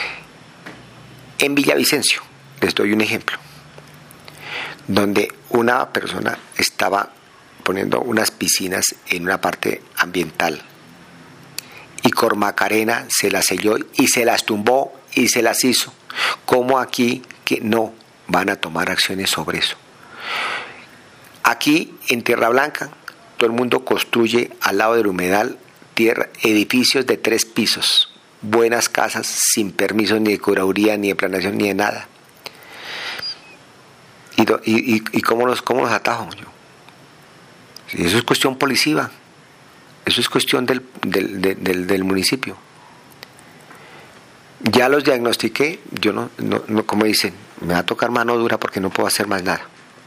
S2: En Villavicencio, les doy un ejemplo, donde una persona estaba poniendo unas piscinas en una parte ambiental y Cormacarena se las selló y se las tumbó y se las hizo. ¿Cómo aquí que no van a tomar acciones sobre eso? Aquí en Tierra Blanca todo el mundo construye al lado del humedal tierra, edificios de tres pisos, buenas casas sin permiso ni de curaduría, ni de planeación, ni de nada. ¿Y, y, y cómo, los, cómo los atajo yo? Si eso es cuestión policiva, eso es cuestión del, del, del, del, del municipio. Ya los diagnostiqué, yo no, no, no, como dicen, me va a tocar mano dura porque no puedo hacer más nada.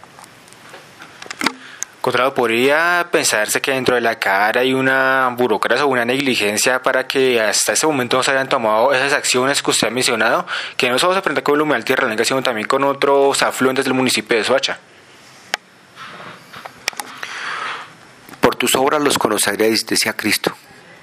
S1: Contralor, ¿podría pensarse que dentro de la C A R hay una burocracia o una negligencia para que hasta ese momento no se hayan tomado esas acciones que usted ha mencionado, que no solo se presenta con el humedal Tierra Blanca, sino también con otros afluentes del municipio de Soacha?
S2: tus obras los conoceréis, decía Cristo.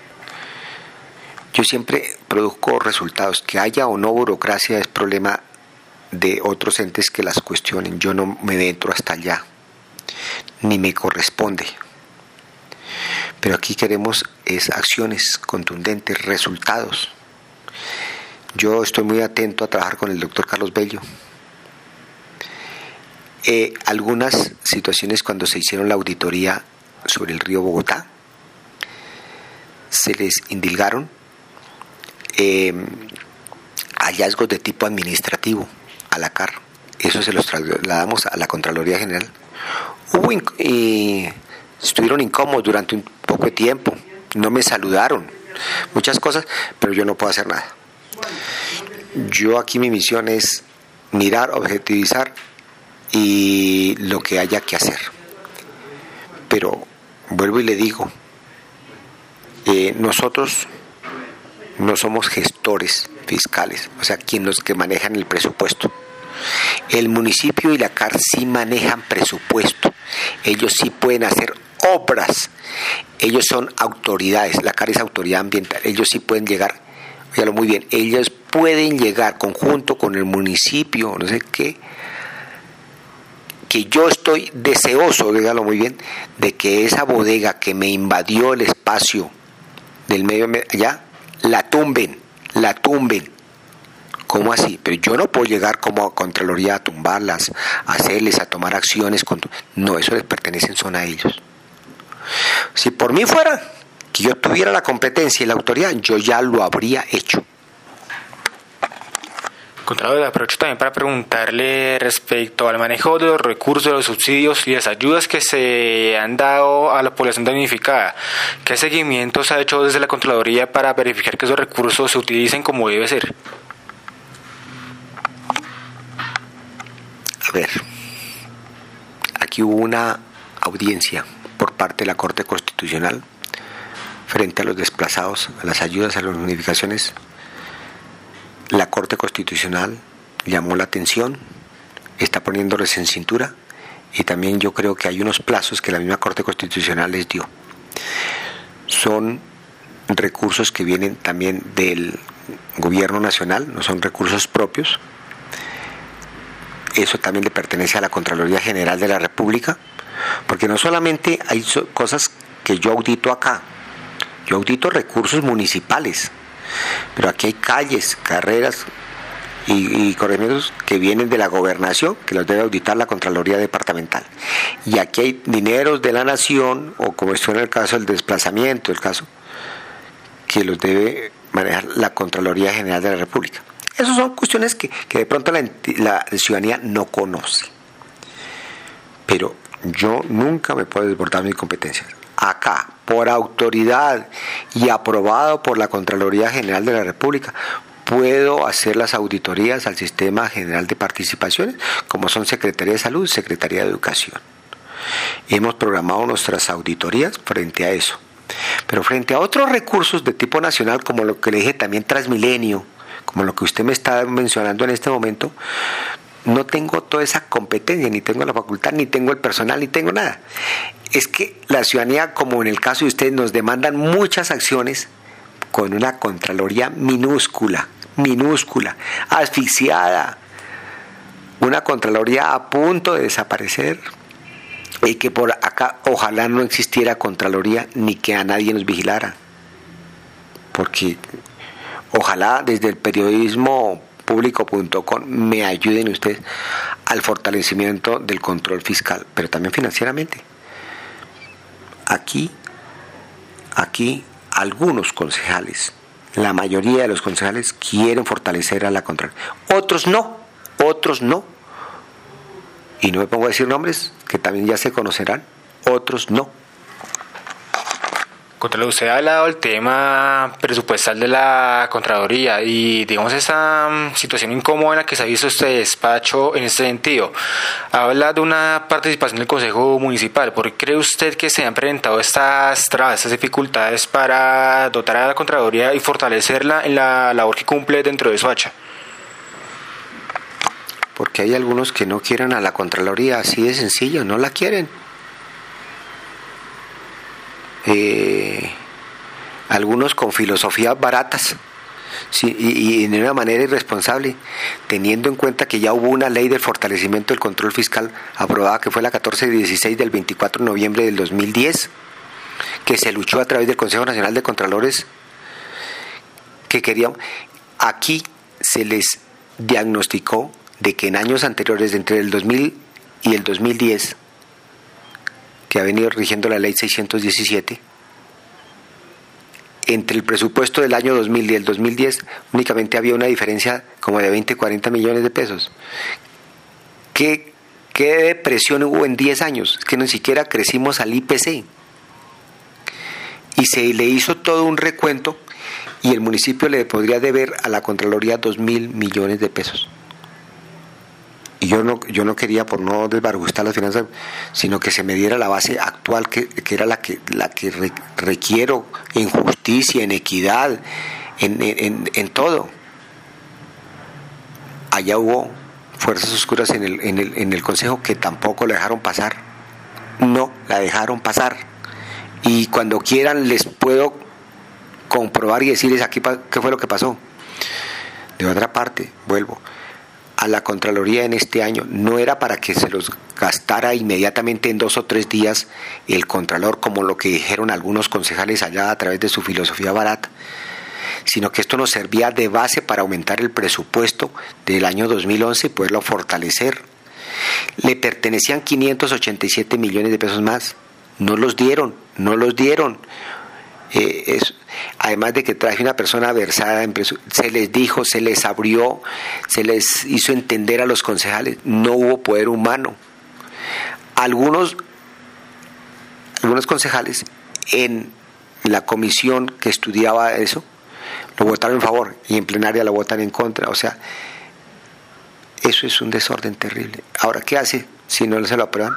S2: Yo siempre produzco resultados. Que haya o no burocracia es problema de otros entes que las cuestionen. Yo no me entro hasta allá, ni me corresponde. Pero aquí queremos es acciones contundentes, resultados. Yo estoy muy atento a trabajar con el doctor Carlos Bello. Eh, algunas situaciones cuando se hicieron la auditoría sobre el río Bogotá, se les indilgaron eh, hallazgos de tipo administrativo a la C A R. Eso se los trasladamos a la Contraloría General. Hubo inc- eh, estuvieron incómodos durante un poco de tiempo, no me saludaron, muchas cosas, pero yo no puedo hacer nada. Yo aquí mi misión es mirar, objetivizar y lo que haya que hacer. Pero vuelvo y le digo, eh, nosotros no somos gestores fiscales, o sea, quienes los que manejan el presupuesto. El municipio y la C A R sí manejan presupuesto, ellos sí pueden hacer obras, ellos son autoridades, la C A R es autoridad ambiental, ellos sí pueden llegar, óigalo muy bien, ellos pueden llegar conjunto con el municipio, no sé qué, que yo estoy deseoso, dígalo muy bien, de que esa bodega que me invadió el espacio del medio allá, la tumben, la tumben. ¿Cómo así? Pero yo no puedo llegar como a Contraloría a tumbarlas, a hacerles, a tomar acciones. Con... No, eso les pertenece, son a ellos. Si por mí fuera, que yo tuviera la competencia y la autoridad, yo ya lo habría hecho.
S1: Contralor, aprovecho también para preguntarle respecto al manejo de los recursos, de los subsidios y las ayudas que se han dado a la población damnificada. ¿Qué seguimiento se ha hecho desde la Contraloría para verificar que esos recursos se utilicen como debe ser?
S2: A ver, aquí hubo una audiencia por parte de la Corte Constitucional frente a los desplazados, a las ayudas, a las unificaciones. La Corte Constitucional llamó la atención, está poniéndoles en cintura, y también yo creo que hay unos plazos que la misma Corte Constitucional les dio. Son recursos que vienen también del gobierno nacional, no son recursos propios. Eso también le pertenece a la Contraloría General de la República, porque no solamente hay cosas que yo audito acá, yo audito recursos municipales, pero aquí hay calles, carreras y, y corregimientos que vienen de la gobernación, que los debe auditar la Contraloría Departamental. Y aquí hay dineros de la nación, o como estuvo en el caso del desplazamiento, el caso que los debe manejar la Contraloría General de la República. Esas son cuestiones que, que de pronto la, la ciudadanía no conoce. Pero yo nunca me puedo desbordar mis competencias. Acá, por autoridad y aprobado por la Contraloría General de la República, puedo hacer las auditorías al Sistema General de Participaciones, como son Secretaría de Salud y Secretaría de Educación. Hemos programado nuestras auditorías frente a eso. Pero frente a otros recursos de tipo nacional, como lo que le dije también Transmilenio, como lo que usted me está mencionando en este momento, no tengo toda esa competencia, ni tengo la facultad, ni tengo el personal, ni tengo nada. Es que la ciudadanía, como en el caso de ustedes, nos demandan muchas acciones con una Contraloría minúscula, minúscula, asfixiada, una Contraloría a punto de desaparecer, y que por acá ojalá no existiera Contraloría ni que a nadie nos vigilara, porque ojalá desde el periodismo público punto com me ayuden ustedes al fortalecimiento del control fiscal, pero también financieramente. Aquí, aquí algunos concejales, la mayoría de los concejales quieren fortalecer a la Contraloría, otros no, otros no, y no me pongo a decir nombres que también ya se conocerán, otros no.
S1: Contralor, usted ha hablado del tema presupuestal de la Contraloría y digamos esa situación incómoda en la que se ha visto este despacho en este sentido. Habla de una participación del Consejo Municipal. ¿Por qué cree usted que se han presentado estas trabas, estas dificultades para dotar a la Contraloría y fortalecerla en la labor que cumple dentro de Soacha?
S2: Porque hay algunos que no quieren a la Contraloría, así de sencillo, no la quieren. eh, algunos con filosofías baratas, sí, y, y de una manera irresponsable, teniendo en cuenta que ya hubo una ley del fortalecimiento del control fiscal aprobada, que fue la catorce dieciséis del veinticuatro de noviembre del dos mil diez, que se luchó a través del Consejo Nacional de Contralores, que querían, aquí se les diagnosticó de que en años anteriores, entre el dos mil y el dos mil diez, que ha venido rigiendo la ley seiscientos diecisiete, entre el presupuesto del año dos mil y el dos mil diez únicamente había una diferencia como de veinte, cuarenta millones de pesos. ¿Qué, qué depresión hubo en diez años? Es que ni siquiera crecimos al I P C. Y se le hizo todo un recuento y el municipio le podría deber a la Contraloría dos mil millones de pesos. Y yo no, yo no quería, por no desbarajustar las finanzas, sino que se me diera la base actual, que, que era la que, la que re, requiero en justicia, en equidad, en, en, en todo. Allá hubo fuerzas oscuras en el, en, el, en el Consejo que tampoco la dejaron pasar. No la dejaron pasar. Y cuando quieran les puedo comprobar y decirles aquí qué fue lo que pasó. De otra parte, vuelvo a la Contraloría en este año, no era para que se los gastara inmediatamente en dos o tres días el Contralor, como lo que dijeron algunos concejales allá a través de su filosofía barata, sino que esto nos servía de base para aumentar el presupuesto del año dos mil once y poderlo fortalecer. Le pertenecían quinientos ochenta y siete millones de pesos más, no los dieron, no los dieron. Eh, es, además de que traje una persona versada en presu- se les dijo, se les abrió, se les hizo entender a los concejales, no hubo poder humano. Algunos algunos concejales en la comisión que estudiaba eso lo votaron en favor y en plenaria lo votan en contra. O sea, eso es un desorden terrible. Ahora, ¿qué hace si no se lo aprueban?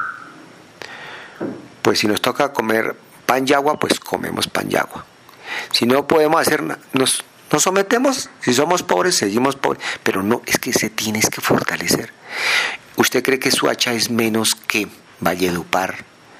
S2: Pues si nos toca comer pan y agua, pues comemos pan y agua. Si no podemos hacer nada, nos, nos sometemos. Si somos pobres, seguimos pobres. Pero no, es que se tiene que fortalecer. ¿Usted cree que Soacha es menos que Valledupar,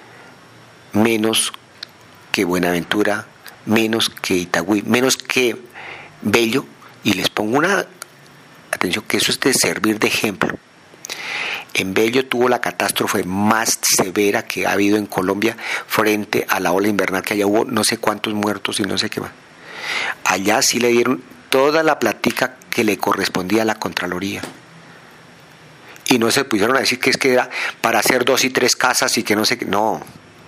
S2: menos que Buenaventura, menos que Itagüí, menos que Bello? Y les pongo una atención, que eso es de servir de ejemplo. En Bello tuvo la catástrofe más severa que ha habido en Colombia frente a la ola invernal, que allá hubo no sé cuántos muertos y no sé qué más. Allá sí le dieron toda la platica que le correspondía a la Contraloría. Y no se pusieron a decir que es que era para hacer dos y tres casas y que no sé qué. No,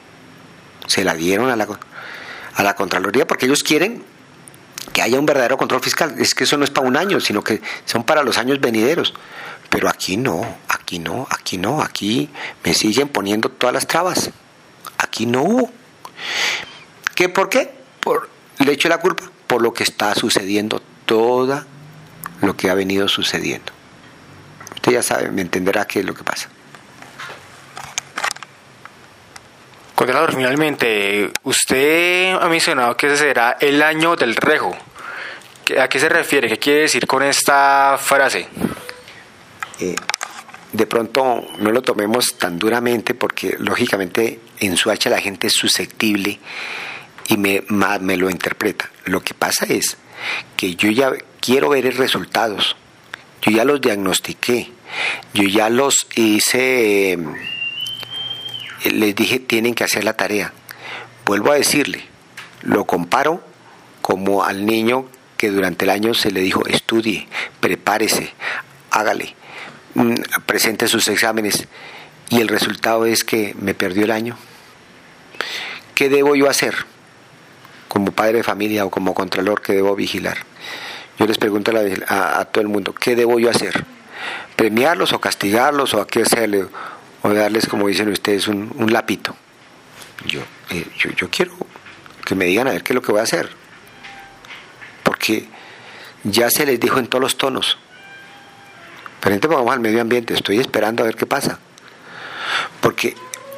S2: se la dieron a la, a la Contraloría porque ellos quieren que haya un verdadero control fiscal. Es que eso no es para un año, sino que son para los años venideros. Pero aquí no, aquí no, aquí no, aquí me siguen poniendo todas las trabas. Aquí no hubo. ¿Qué, por qué? Por, le echo la culpa por lo que está sucediendo, todo lo que ha venido sucediendo. Usted ya sabe, me entenderá qué es lo que pasa.
S1: Contralor, finalmente, usted ha mencionado que ese será el año del rejo. ¿A qué se refiere? ¿Qué quiere decir con esta frase?
S2: Eh, de pronto no lo tomemos tan duramente porque lógicamente en Soacha la gente es susceptible y me, me lo interpreta. Lo que pasa es que yo ya quiero ver resultados, yo ya los diagnostiqué, yo ya los hice, eh, les dije tienen que hacer la tarea. Vuelvo a decirle, lo comparo como al niño que durante el año se le dijo estudie, prepárese, hágale, presente sus exámenes y el resultado es que me perdió el año. ¿Qué debo yo hacer como padre de familia o como contralor que debo vigilar? Yo les pregunto a, la, a, a todo el mundo, ¿qué debo yo hacer? ¿Premiarlos o castigarlos o a qué hacerle? O darles, como dicen ustedes, un, un lapito. Yo, eh, yo, yo quiero que me digan a ver qué es lo que voy a hacer. Porque ya se les dijo en todos los tonos. Pero entonces vamos al medio ambiente, estoy esperando a ver qué pasa. Porque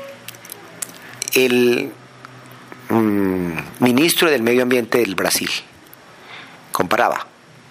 S2: el mmm, ministro del medio ambiente del Brasil comparaba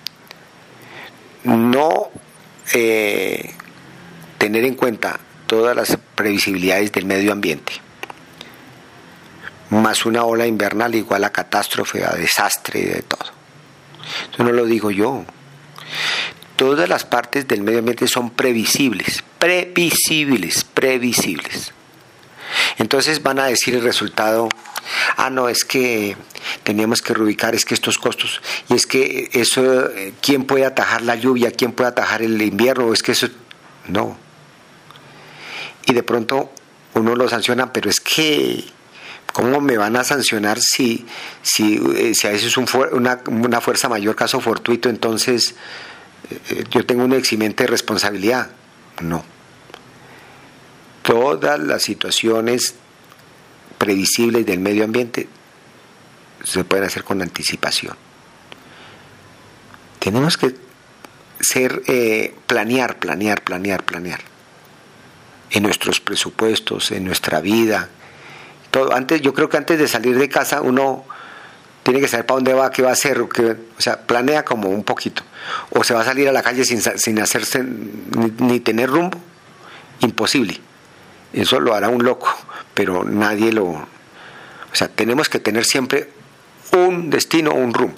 S2: no eh, tener en cuenta todas las previsibilidades del medio ambiente más una ola invernal igual a catástrofe, a desastre y de todo. Eso no lo digo yo. Todas las partes del medio ambiente son previsibles, previsibles, previsibles. Entonces van a decir el resultado, ah, no, es que teníamos que reubicar, es que estos costos, y es que eso, ¿quién puede atajar la lluvia? ¿Quién puede atajar el invierno? Es que eso, no. Y de pronto uno lo sanciona, pero es que, ¿cómo me van a sancionar si, si, si a veces es un, una, una fuerza mayor caso fortuito, entonces eh, yo tengo un eximente de responsabilidad? No. Todas las situaciones previsibles del medio ambiente se pueden hacer con anticipación. Tenemos que ser, eh, planear, planear, planear, planear. En nuestros presupuestos, en nuestra vida. Todo. Antes, yo creo que antes de salir de casa uno tiene que saber para dónde va, qué va a hacer, qué, o sea, planea como un poquito. O se va a salir a la calle sin, sin hacerse ni, ni tener rumbo. Imposible. Eso lo hará un loco, pero nadie lo... O sea, tenemos que tener siempre un destino, un rumbo.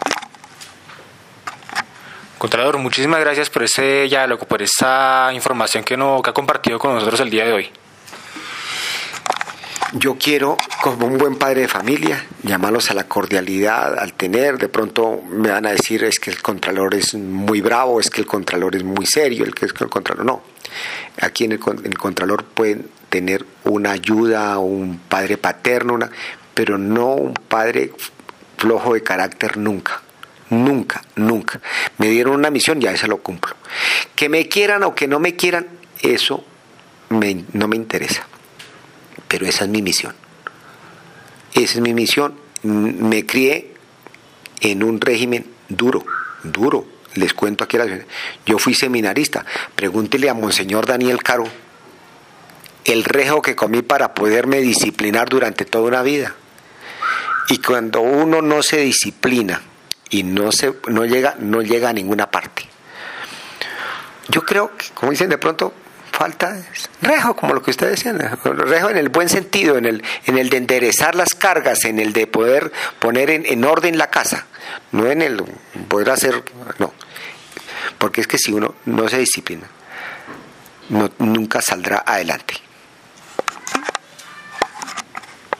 S1: Contralor, muchísimas gracias por ese diálogo, por esa información que, no, que ha compartido con nosotros el día de hoy.
S2: Yo quiero, como un buen padre de familia, llamarlos a la cordialidad, al tener, de pronto me van a decir es que el Contralor es muy bravo, es que el Contralor es muy serio, el que es que el Contralor no. Aquí en el, en el Contralor pueden tener una ayuda, un padre paterno, una, pero no un padre flojo de carácter nunca. Nunca, nunca. Me dieron una misión, ya esa lo cumplo. Que me quieran o que no me quieran, eso me, no me interesa. Pero esa es mi misión. Esa es mi misión. Me crié en un régimen duro, duro. Les cuento aquí, yo fui seminarista. Pregúntele a Monseñor Daniel Caro el rejo que comí para poderme disciplinar durante toda una vida. Y cuando uno no se disciplina y no se no llega no llega a ninguna parte. Yo creo que, como dicen de pronto, falta rejo, como lo que ustedes decían, rejo en el buen sentido, en el en el de enderezar las cargas, en el de poder poner en, en orden la casa, no en el poder hacer, no, porque es que si uno no se disciplina, no, nunca saldrá adelante.